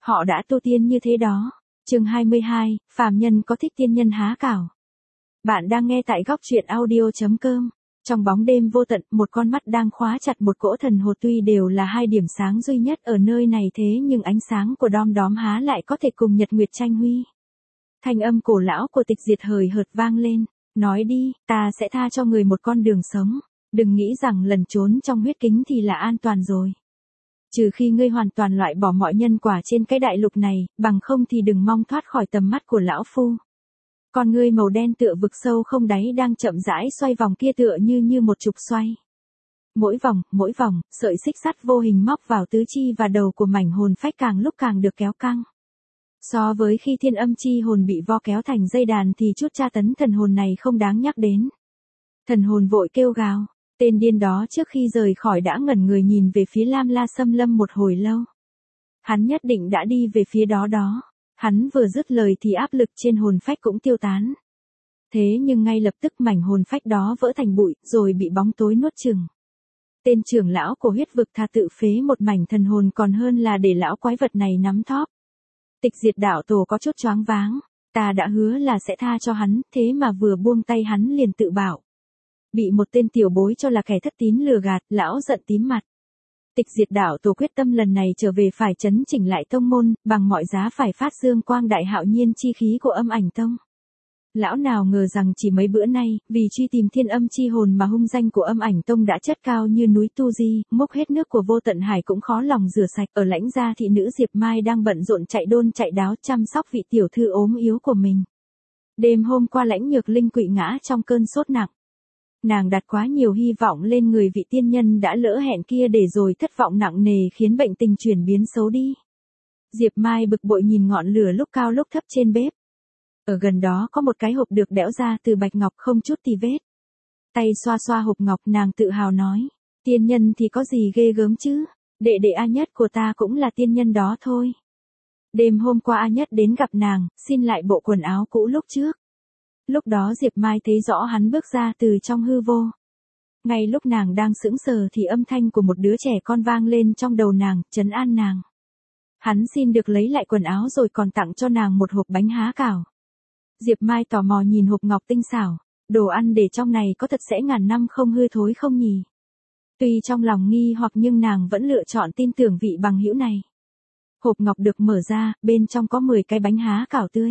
Họ đã tu tiên như thế đó. Chương 22, phàm nhân có thích tiên nhân há cảo. Bạn đang nghe tại góc truyện audio.com. Trong bóng đêm vô tận, một con mắt đang khóa chặt một cỗ thần hồ, tuy đều là hai điểm sáng duy nhất ở nơi này thế nhưng ánh sáng của đom đóm há lại có thể cùng nhật nguyệt tranh huy. Thanh âm cổ lão của Tịch Diệt hời hợt vang lên, nói đi, ta sẽ tha cho người một con đường sống, đừng nghĩ rằng lần trốn trong huyết kính thì là an toàn rồi. Trừ khi ngươi hoàn toàn loại bỏ mọi nhân quả trên cái đại lục này, bằng không thì đừng mong thoát khỏi tầm mắt của lão phu. Con ngươi màu đen tựa vực sâu không đáy đang chậm rãi xoay vòng kia tựa như một trục xoay. Mỗi vòng, sợi xích sắt vô hình móc vào tứ chi và đầu của mảnh hồn phách càng lúc càng được kéo căng. So với khi thiên âm chi hồn bị vo kéo thành dây đàn thì chút tra tấn thần hồn này không đáng nhắc đến. Thần hồn vội kêu gào. Tên điên đó trước khi rời khỏi đã ngẩn người nhìn về phía Lam La Xâm Lâm một hồi lâu. Hắn nhất định đã đi về phía đó. Hắn vừa dứt lời thì áp lực trên hồn phách cũng tiêu tán. Thế nhưng ngay lập tức mảnh hồn phách đó vỡ thành bụi rồi bị bóng tối nuốt chửng. Tên trưởng lão của huyết vực thà tự phế một mảnh thần hồn còn hơn là để lão quái vật này nắm thóp. Tịch Diệt đạo tổ có chút choáng váng. Ta đã hứa là sẽ tha cho hắn, thế mà vừa buông tay hắn liền tự bảo. Bị một tên tiểu bối cho là kẻ thất tín lừa gạt, lão giận tím mặt. Tịch Diệt đạo tổ quyết tâm lần này trở về phải chấn chỉnh lại tông môn, bằng mọi giá phải phát dương quang đại hạo nhiên chi khí của Âm Ảnh Tông. Lão nào ngờ rằng chỉ mấy bữa nay, vì truy tìm thiên âm chi hồn mà hung danh của Âm Ảnh Tông đã chất cao như núi Tu Di, mốc hết nước của Vô Tận Hải cũng khó lòng rửa sạch. Ở Lãnh gia thị nữ Diệp Mai đang bận rộn chạy đôn chạy đáo chăm sóc vị tiểu thư ốm yếu của mình. Đêm hôm qua Lãnh Nhược Linh quỵ ngã trong cơn sốt nặng. Nàng đặt quá nhiều hy vọng lên người vị tiên nhân đã lỡ hẹn kia để rồi thất vọng nặng nề khiến bệnh tình chuyển biến xấu đi. Diệp Mai bực bội nhìn ngọn lửa lúc cao lúc thấp trên bếp. Ở gần đó có một cái hộp được đẽo ra từ bạch ngọc không chút tì vết. Tay xoa xoa hộp ngọc nàng tự hào nói. Tiên nhân thì có gì ghê gớm chứ, đệ đệ A Nhất của ta cũng là tiên nhân đó thôi. Đêm hôm qua A Nhất đến gặp nàng, xin lại bộ quần áo cũ lúc trước. Lúc đó Diệp Mai thấy rõ hắn bước ra từ trong hư vô. Ngay lúc nàng đang sững sờ thì âm thanh của một đứa trẻ con vang lên trong đầu nàng, trấn an nàng. Hắn xin được lấy lại quần áo rồi còn tặng cho nàng một hộp bánh há cảo. Diệp Mai tò mò nhìn hộp ngọc tinh xảo, đồ ăn để trong này có thật sẽ ngàn năm không hư thối không nhỉ? Tuy trong lòng nghi hoặc nhưng nàng vẫn lựa chọn tin tưởng vị bằng hữu này. Hộp ngọc được mở ra, bên trong có 10 cái bánh há cảo tươi.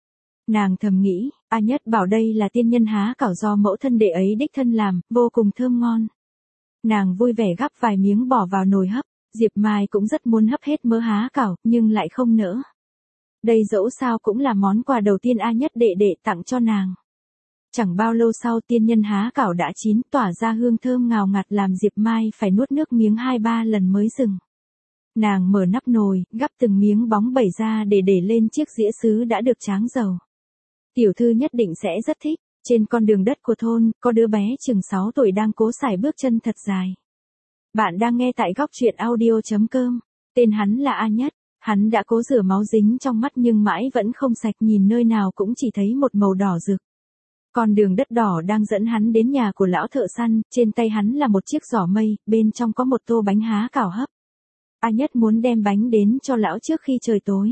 Nàng thầm nghĩ, A Nhất bảo đây là tiên nhân há cảo do mẫu thân đệ ấy đích thân làm, vô cùng thơm ngon. Nàng vui vẻ gắp vài miếng bỏ vào nồi hấp, Diệp Mai cũng rất muốn hấp hết mớ há cảo, nhưng lại không nỡ. Đây dẫu sao cũng là món quà đầu tiên A Nhất đệ tặng cho nàng. Chẳng bao lâu sau tiên nhân há cảo đã chín, tỏa ra hương thơm ngào ngạt làm Diệp Mai phải nuốt nước miếng 2-3 lần mới dừng. Nàng mở nắp nồi, gắp từng miếng bóng bẩy ra để lên chiếc dĩa sứ đã được tráng dầu. Tiểu thư nhất định sẽ rất thích. Trên con đường đất của thôn, có đứa bé chừng 6 tuổi đang cố sải bước chân thật dài. Bạn đang nghe tại góc truyện audio.com. Tên hắn là A Nhất. Hắn đã cố rửa máu dính trong mắt nhưng mãi vẫn không sạch, nhìn nơi nào cũng chỉ thấy một màu đỏ rực. Con đường đất đỏ đang dẫn hắn đến nhà của lão thợ săn, trên tay hắn là một chiếc giỏ mây, bên trong có một tô bánh há cảo hấp. A Nhất muốn đem bánh đến cho lão trước khi trời tối.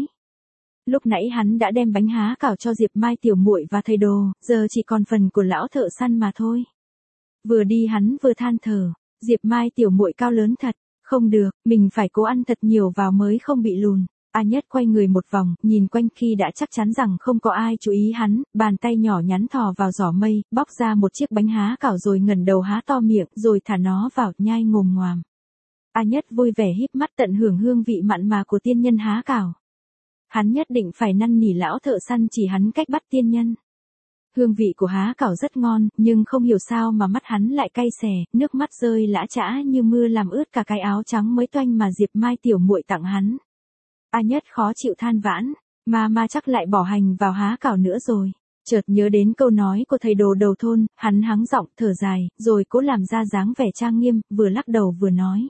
Lúc nãy hắn đã đem bánh há cảo cho Diệp Mai tiểu muội và thầy đồ, giờ chỉ còn phần của lão thợ săn mà thôi. Vừa đi hắn vừa than thở, Diệp Mai tiểu muội cao lớn thật, không được, mình phải cố ăn thật nhiều vào mới không bị lùn. A Nhất quay người một vòng, nhìn quanh khi đã chắc chắn rằng không có ai chú ý hắn, bàn tay nhỏ nhắn thò vào giỏ mây, bóc ra một chiếc bánh há cảo rồi ngẩng đầu há to miệng, rồi thả nó vào, nhai ngồm ngoàm. A Nhất vui vẻ híp mắt tận hưởng hương vị mặn mà của tiên nhân há cảo. Hắn nhất định phải năn nỉ lão thợ săn chỉ hắn cách bắt tiên nhân. Hương vị của há cảo rất ngon, nhưng không hiểu sao mà mắt hắn lại cay xè, nước mắt rơi lã chã như mưa làm ướt cả cái áo trắng mới toanh mà Diệp Mai tiểu muội tặng hắn. A Nhất khó chịu than vãn, mà chắc lại bỏ hành vào há cảo nữa rồi. Chợt nhớ đến câu nói của thầy đồ đầu thôn, hắn hắng giọng thở dài, rồi cố làm ra dáng vẻ trang nghiêm, vừa lắc đầu vừa nói.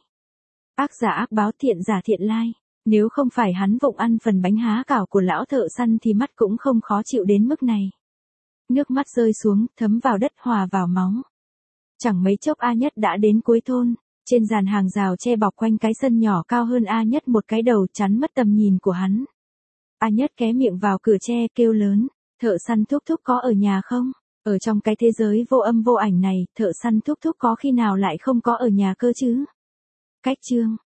Ác giả ác báo, thiện giả thiện lai. Nếu không phải hắn vụng ăn phần bánh há cảo của lão thợ săn thì mắt cũng không khó chịu đến mức này. Nước mắt rơi xuống, thấm vào đất hòa vào máu. Chẳng mấy chốc A Nhất đã đến cuối thôn. Trên dàn hàng rào che bọc quanh cái sân nhỏ cao hơn A Nhất một cái đầu chắn mất tầm nhìn của hắn. A Nhất ké miệng vào cửa tre kêu lớn, thợ săn thúc thúc có ở nhà không? Ở trong cái thế giới vô âm vô ảnh này, thợ săn thúc thúc có khi nào lại không có ở nhà cơ chứ? Cách chương